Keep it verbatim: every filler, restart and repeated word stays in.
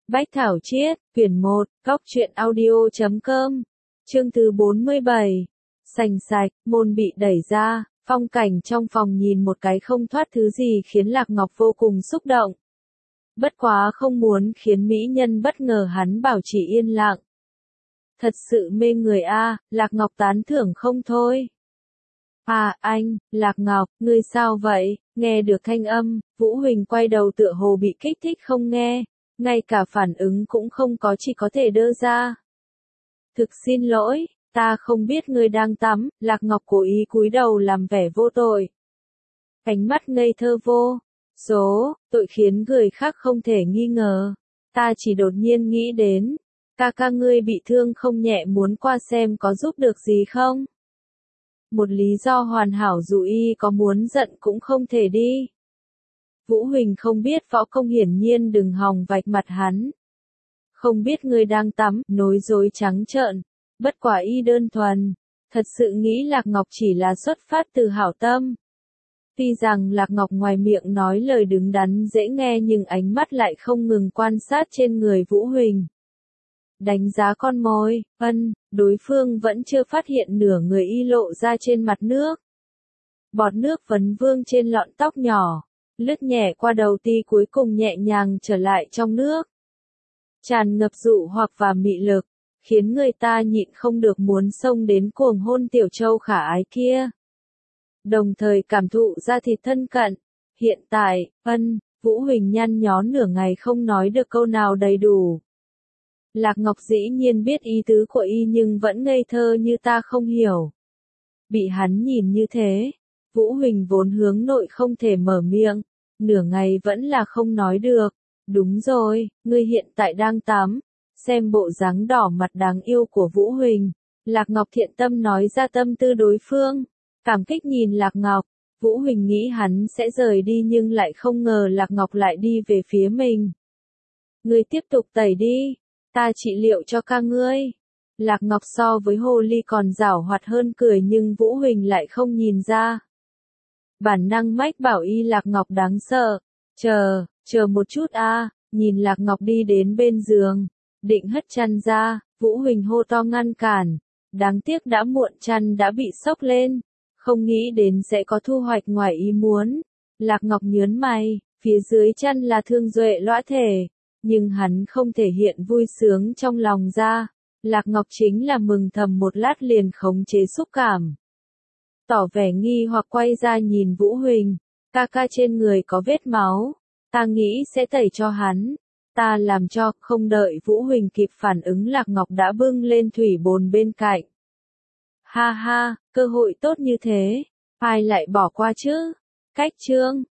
Bách Thảo Chiết, quyển một, góc truyện audio chấm com, chương thứ bốn mươi bảy. Sành sạch, môn bị đẩy ra, phong cảnh trong phòng nhìn một cái không thoát thứ gì khiến Lạc Ngọc vô cùng xúc động. Bất quá không muốn khiến mỹ nhân bất ngờ hắn bảo trì yên lặng. Thật sự mê người a, Lạc Ngọc tán thưởng không thôi. À, anh, Lạc Ngọc, ngươi sao vậy? Nghe được thanh âm, Vũ Huỳnh quay đầu tựa hồ bị kích thích không nghe, ngay cả phản ứng cũng không có, chỉ có thể đơ ra. Thực xin lỗi, ta không biết ngươi đang tắm. Lạc Ngọc cố ý cúi đầu làm vẻ vô tội. Ánh mắt ngây thơ vô số, tội khiến người khác không thể nghi ngờ. Ta chỉ đột nhiên nghĩ đến, ca ca ngươi bị thương không nhẹ, muốn qua xem có giúp được gì không? Một lý do hoàn hảo, dù y có muốn giận cũng không thể đi. Vũ Huỳnh không biết võ công, hiển nhiên đừng hòng vạch mặt hắn. Không biết ngươi đang tắm, nói dối trắng trợn. Bất quả y đơn thuần, thật sự nghĩ Lạc Ngọc chỉ là xuất phát từ hảo tâm. Tuy rằng Lạc Ngọc ngoài miệng nói lời đứng đắn dễ nghe, nhưng ánh mắt lại không ngừng quan sát trên người Vũ Huỳnh. Đánh giá con mồi, ân, đối phương vẫn chưa phát hiện nửa người y lộ ra trên mặt nước. Bọt nước vấn vương trên lọn tóc nhỏ, lướt nhẹ qua đầu ti, cuối cùng nhẹ nhàng trở lại trong nước. Tràn ngập dụ hoặc và mị lực, khiến người ta nhịn không được muốn xông đến cuồng hôn tiểu châu khả ái kia. Đồng thời cảm thụ ra thịt thân cận. Hiện tại, ân, Vũ Huỳnh nhăn nhó nửa ngày không nói được câu nào đầy đủ. Lạc Ngọc dĩ nhiên biết ý tứ của y nhưng vẫn ngây thơ như ta không hiểu. Bị hắn nhìn như thế, Vũ Huỳnh vốn hướng nội không thể mở miệng, nửa ngày vẫn là không nói được. Đúng rồi, ngươi hiện tại đang tắm. Xem bộ dáng đỏ mặt đáng yêu của Vũ Huỳnh, Lạc Ngọc thiện tâm nói ra tâm tư đối phương. Cảm kích nhìn Lạc Ngọc, Vũ Huỳnh nghĩ hắn sẽ rời đi nhưng lại không ngờ Lạc Ngọc lại đi về phía mình. Ngươi tiếp tục tẩy đi, ta trị liệu cho ca ngươi. Lạc Ngọc so với hồ ly còn giảo hoạt hơn, cười nhưng Vũ Huỳnh lại không nhìn ra. Bản năng mách bảo y Lạc Ngọc đáng sợ. Chờ, chờ một chút a. Nhìn Lạc Ngọc đi đến bên giường, định hất chăn ra, Vũ Huỳnh hô to ngăn cản. Đáng tiếc đã muộn, chăn đã bị xốc lên. Không nghĩ đến sẽ có thu hoạch ngoài ý muốn. Lạc Ngọc nhớn mày, phía dưới chăn là thương duệ lõa thể. Nhưng hắn không thể hiện vui sướng trong lòng ra. Lạc Ngọc chính là mừng thầm một lát liền khống chế xúc cảm. Tỏ vẻ nghi hoặc quay ra nhìn Vũ Huỳnh. Ca ca trên người có vết máu. Ta nghĩ sẽ tẩy cho hắn. Ta làm cho. Không đợi Vũ Huỳnh kịp phản ứng, Lạc Ngọc đã bưng lên thủy bồn bên cạnh. Ha ha, cơ hội tốt như thế, ai lại bỏ qua chứ? Cách chương